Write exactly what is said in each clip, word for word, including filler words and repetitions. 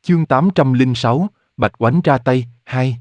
Chương tám trăm lẻ sáu, Bạch Oánh ra tay, hai.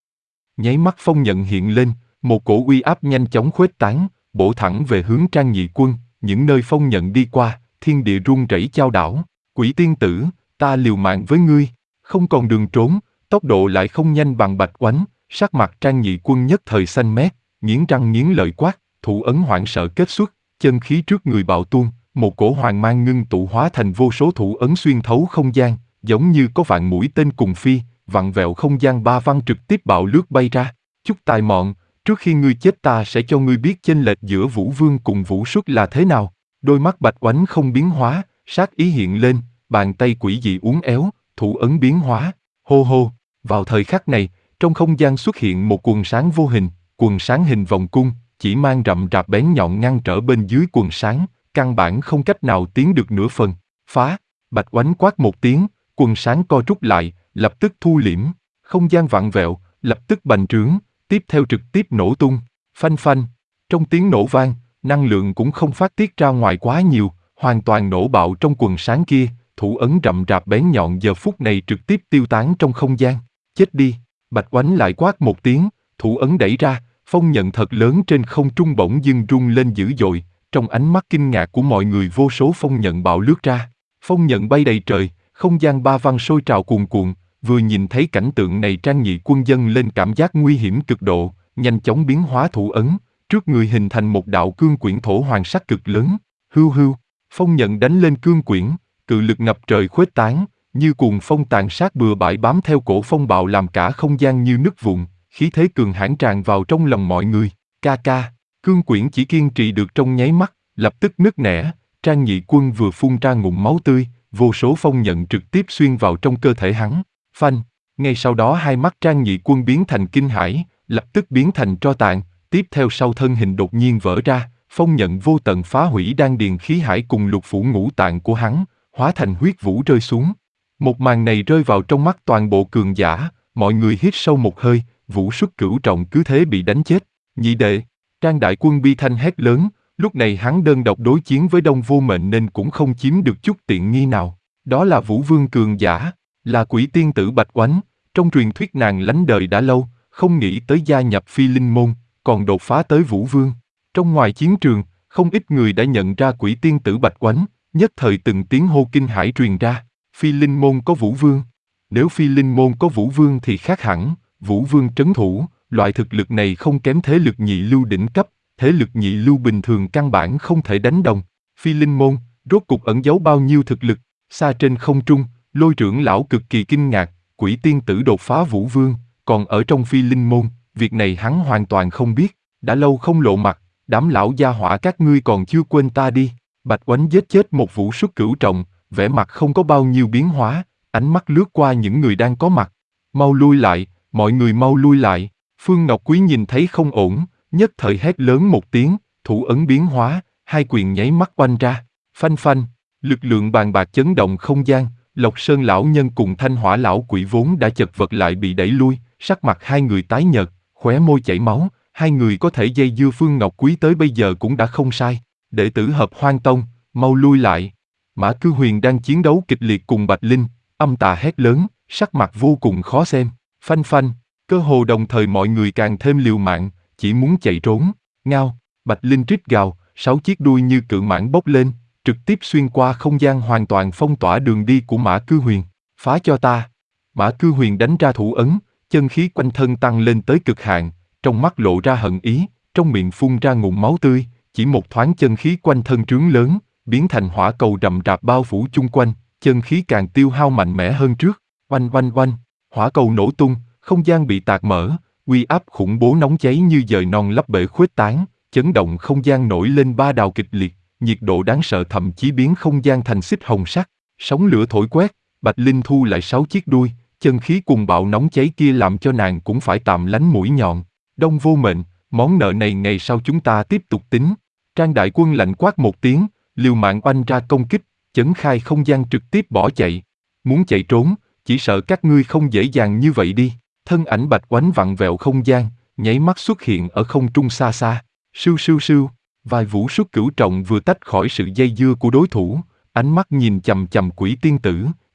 Nháy mắt phong nhận hiện lên, một cổ uy áp nhanh chóng khuếch tán, bổ thẳng về hướng Trang Nhị Quân, những nơi phong nhận đi qua, thiên địa rung rẩy chao đảo. Quỷ tiên tử, ta liều mạng với ngươi, không còn đường trốn, tốc độ lại không nhanh bằng Bạch Oánh, sắc mặt Trang Nhị Quân nhất thời xanh mét, nghiến răng nghiến lợi quát, thủ ấn hoảng sợ kết xuất, chân khí trước người bạo tuôn, một cổ hoàng mang ngưng tụ hóa thành vô số thủ ấn xuyên thấu không gian, giống như có vạn mũi tên cùng phi, vặn vẹo không gian ba văn trực tiếp bạo lướt bay ra. Chút tài mọn, trước khi ngươi chết ta sẽ cho ngươi biết chênh lệch giữa Vũ Vương cùng Vũ Xuất là thế nào. Đôi mắt Bạch Oánh không biến hóa, sát ý hiện lên, bàn tay quỷ dị uốn éo, thủ ấn biến hóa, hô hô. Vào thời khắc này, trong không gian xuất hiện một quần sáng vô hình, quần sáng hình vòng cung, chỉ mang rậm rạp bén nhọn ngăn trở bên dưới quần sáng, căn bản không cách nào tiến được nửa phần. Phá! Bạch Oánh quát một tiếng, quần sáng co rút lại, lập tức thu liễm, không gian vặn vẹo, lập tức bành trướng, tiếp theo trực tiếp nổ tung, phanh phanh. Trong tiếng nổ vang, năng lượng cũng không phát tiết ra ngoài quá nhiều, hoàn toàn nổ bạo trong quần sáng kia, thủ ấn rậm rạp bén nhọn giờ phút này trực tiếp tiêu tán trong không gian. Chết đi! Bạch Oánh lại quát một tiếng, thủ ấn đẩy ra, phong nhận thật lớn trên không trung bỗng dưng rung lên dữ dội, trong ánh mắt kinh ngạc của mọi người vô số phong nhận bạo lướt ra. Phong nhận bay đầy trời, không gian ba văn sôi trào cuồn cuộn, vừa nhìn thấy cảnh tượng này Trang Nhị Quân dâng lên cảm giác nguy hiểm cực độ, nhanh chóng biến hóa thủ ấn, trước người hình thành một đạo cương quyển thổ hoàng sắc cực lớn, hưu hưu, phong nhận đánh lên cương quyển, cự lực ngập trời khuếch tán, như cuồng phong tàn sát bừa bãi bám theo cổ phong bạo làm cả không gian như nứt vụn, khí thế cường hãn tràn vào trong lòng mọi người. Ca ca, cương quyển chỉ kiên trì được trong nháy mắt, lập tức nứt nẻ, Trang Nhị Quân vừa phun ra ngụm máu tươi, vô số phong nhận trực tiếp xuyên vào trong cơ thể hắn. Phanh, ngay sau đó hai mắt Trang Nhị Quân biến thành kinh hãi, lập tức biến thành tro tàn, tiếp theo sau thân hình đột nhiên vỡ ra, phong nhận vô tận phá hủy đan điền khí hải cùng lục phủ ngũ tạng của hắn, hóa thành huyết vũ rơi xuống. Một màn này rơi vào trong mắt toàn bộ cường giả, mọi người hít sâu một hơi, Vũ Xuất cửu trọng cứ thế bị đánh chết. Nhị đệ, Trang Đại Quân bi thanh hét lớn, lúc này hắn đơn độc đối chiến với Đông Vô Mệnh nên cũng không chiếm được chút tiện nghi nào. Đó là Vũ Vương cường giả, là quỷ tiên tử Bạch Oánh, trong truyền thuyết nàng lánh đời đã lâu, không nghĩ tới gia nhập Phi Linh Môn, còn đột phá tới Vũ Vương. Trong ngoài chiến trường, không ít người đã nhận ra quỷ tiên tử Bạch Oánh, nhất thời từng tiếng hô kinh hãi truyền ra. Phi Linh Môn có Vũ Vương. Nếu Phi Linh Môn có Vũ Vương thì khác hẳn, Vũ Vương trấn thủ, loại thực lực này không kém thế lực nhị lưu đỉnh cấp, thế lực nhị lưu bình thường căn bản không thể đánh đồng. Phi Linh Môn, rốt cục ẩn giấu bao nhiêu thực lực, xa trên không trung, Lôi trưởng lão cực kỳ kinh ngạc, quỷ tiên tử đột phá Vũ Vương, còn ở trong Phi Linh Môn, việc này hắn hoàn toàn không biết, đã lâu không lộ mặt, đám lão gia hỏa các ngươi còn chưa quên ta đi. Bạch Oánh giết chết một Vũ Xuất cửu trọng, vẻ mặt không có bao nhiêu biến hóa, ánh mắt lướt qua những người đang có mặt. Mau lui lại, mọi người mau lui lại. Phương Ngọc Quý nhìn thấy không ổn, nhất thời hét lớn một tiếng, thủ ấn biến hóa, hai quyền nháy mắt oanh ra, phanh phanh, lực lượng bàn bạc chấn động không gian. Lộc Sơn lão nhân cùng Thanh Hỏa lão quỷ vốn đã chật vật lại bị đẩy lui, sắc mặt hai người tái nhợt, khóe môi chảy máu, hai người có thể dây dưa Phương Ngọc Quý tới bây giờ cũng đã không sai. Đệ tử Hợp Hoan Tông, mau lui lại. Mã Cư Huyền đang chiến đấu kịch liệt cùng Bạch Linh, âm tà hét lớn, sắc mặt vô cùng khó xem. Phanh phanh, cơ hồ đồng thời mọi người càng thêm liều mạng, chỉ muốn chạy trốn. Ngao, Bạch Linh rít gào, sáu chiếc đuôi như cự mãng bốc lên, trực tiếp xuyên qua không gian hoàn toàn phong tỏa đường đi của Mã Cư Huyền. Phá cho ta! Mã Cư Huyền đánh ra thủ ấn, chân khí quanh thân tăng lên tới cực hạn, trong mắt lộ ra hận ý, trong miệng phun ra ngụm máu tươi, chỉ một thoáng chân khí quanh thân trướng lớn, biến thành hỏa cầu rậm rạp bao phủ chung quanh, chân khí càng tiêu hao mạnh mẽ hơn trước. Oanh oanh oanh, hỏa cầu nổ tung, không gian bị tạc mở, uy áp khủng bố nóng cháy như dời non lấp bể khuếch tán, chấn động không gian nổi lên ba đào kịch liệt. Nhiệt độ đáng sợ thậm chí biến không gian thành xích hồng sắc, sóng lửa thổi quét, Bạch Linh thu lại sáu chiếc đuôi, chân khí cùng bạo nóng cháy kia làm cho nàng cũng phải tạm lánh mũi nhọn. Đông Vô Mệnh, món nợ này ngày sau chúng ta tiếp tục tính. Trang Đại Quân lạnh quát một tiếng, liều mạng oanh ra công kích, chấn khai không gian trực tiếp bỏ chạy. Muốn chạy trốn, chỉ sợ các ngươi không dễ dàng như vậy đi. Thân ảnh Bạch Oánh vặn vẹo không gian, nháy mắt xuất hiện ở không trung xa xa. Sưu sưu sưu. Vài Vũ Xuất cửu trọng vừa tách khỏi sự dây dưa của đối thủ, ánh mắt nhìn chằm chằm quỷ tiên tử,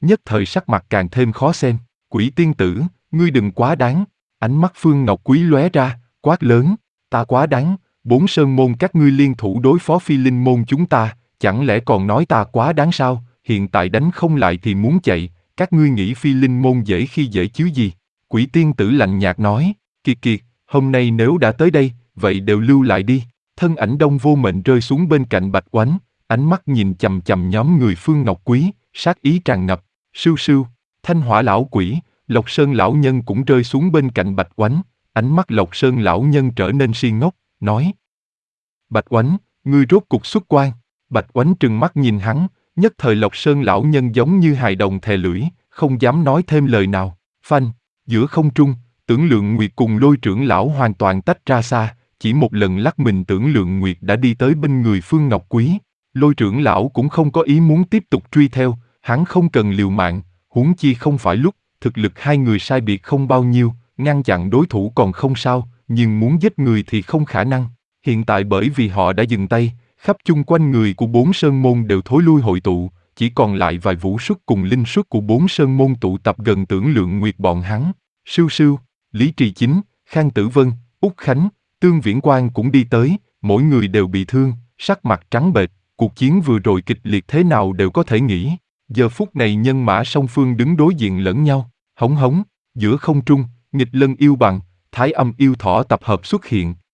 nhất thời sắc mặt càng thêm khó xem. Quỷ tiên tử, ngươi đừng quá đáng. Ánh mắt Phương Ngọc Quý lóe ra, quát lớn, ta quá đáng, bốn sơn môn các ngươi liên thủ đối phó phi linh môn chúng ta, chẳng lẽ còn nói ta quá đáng sao? Hiện tại đánh không lại thì muốn chạy, các ngươi nghĩ phi linh môn dễ khi dễ chứ gì? Quỷ tiên tử lạnh nhạt nói, kiệt kiệt, hôm nay nếu đã tới đây, vậy đều lưu lại đi. Thân ảnh Đông Vô Mệnh rơi xuống bên cạnh Bạch Oánh, ánh mắt nhìn chằm chằm nhóm người Phương Ngọc Quý, sát ý tràn ngập. Sưu sưu, Thanh Hỏa lão quỷ, Lộc Sơn lão nhân cũng rơi xuống bên cạnh Bạch Oánh, ánh mắt Lộc Sơn lão nhân trở nên si ngốc, nói: Bạch Oánh, ngươi rốt cục xuất quan. Bạch Oánh trừng mắt nhìn hắn, nhất thời Lộc Sơn lão nhân giống như hài đồng thè lưỡi, không dám nói thêm lời nào. Phanh, giữa không trung, Tưởng Lượng Nguyệt cùng Lôi trưởng lão hoàn toàn tách ra xa, chỉ một lần lắc mình Tưởng Lượng Nguyệt đã đi tới bên người Phương Ngọc Quý. Lôi trưởng lão cũng không có ý muốn tiếp tục truy theo, hắn không cần liều mạng, huống chi không phải lúc, thực lực hai người sai biệt không bao nhiêu, ngăn chặn đối thủ còn không sao, nhưng muốn giết người thì không khả năng. Hiện tại bởi vì họ đã dừng tay, khắp chung quanh người của bốn sơn môn đều thối lui hội tụ, chỉ còn lại vài vũ xuất cùng linh xuất của bốn sơn môn tụ tập gần Tưởng Lượng Nguyệt bọn hắn. Sưu sưu, Lý Trì Chính, Khang Tử Vân, Úc Khánh, Tương Viễn Quang cũng đi tới, mỗi người đều bị thương, sắc mặt trắng bệch, cuộc chiến vừa rồi kịch liệt thế nào đều có thể nghĩ. Giờ phút này nhân mã song phương đứng đối diện lẫn nhau, hống hống, giữa không trung, nghịch lân yêu bằng, thái âm yêu thỏ tập hợp xuất hiện,